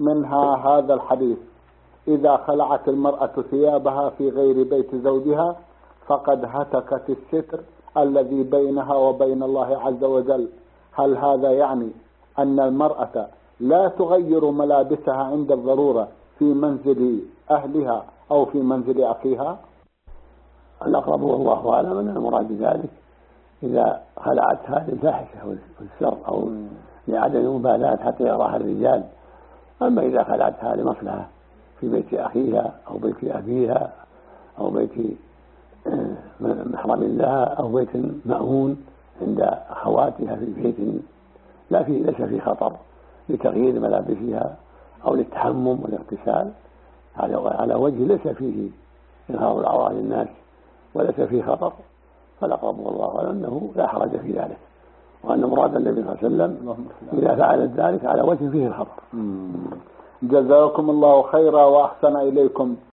منها هذا الحديث: إذا خلعت المرأة ثيابها في غير بيت زوجها فقد هتكت الستر الذي بينها وبين الله عز وجل. هل هذا يعني أن المرأة لا تغير ملابسها عند الضرورة في منزل أهلها أو في منزل أخيها؟ الأقرب والله أعلم أن المراد بذلك إذا خلعتها للفاحشة والشر أو لعدم المبالاة حتى يراها الرجال. أما إذا خلعتها لمصلحة في بيت أخيها أو بيت أبيها أو بيت محرم لها أو بيت مأمون عند أخواتها في بيت ليس فيه خطر لتغيير ملابسها أو للتحمم والاغتسال على وجه ليس فيه إظهار العورة للناس وليس فيه خطر، فالأقرب والله أعلم أنه لا حرج في ذلك، وأن مراد النبي صلى الله عليه وسلم إذا فعلت ذلك على وجه فيه الخطر. جزاكم الله خيرا وأحسن إليكم.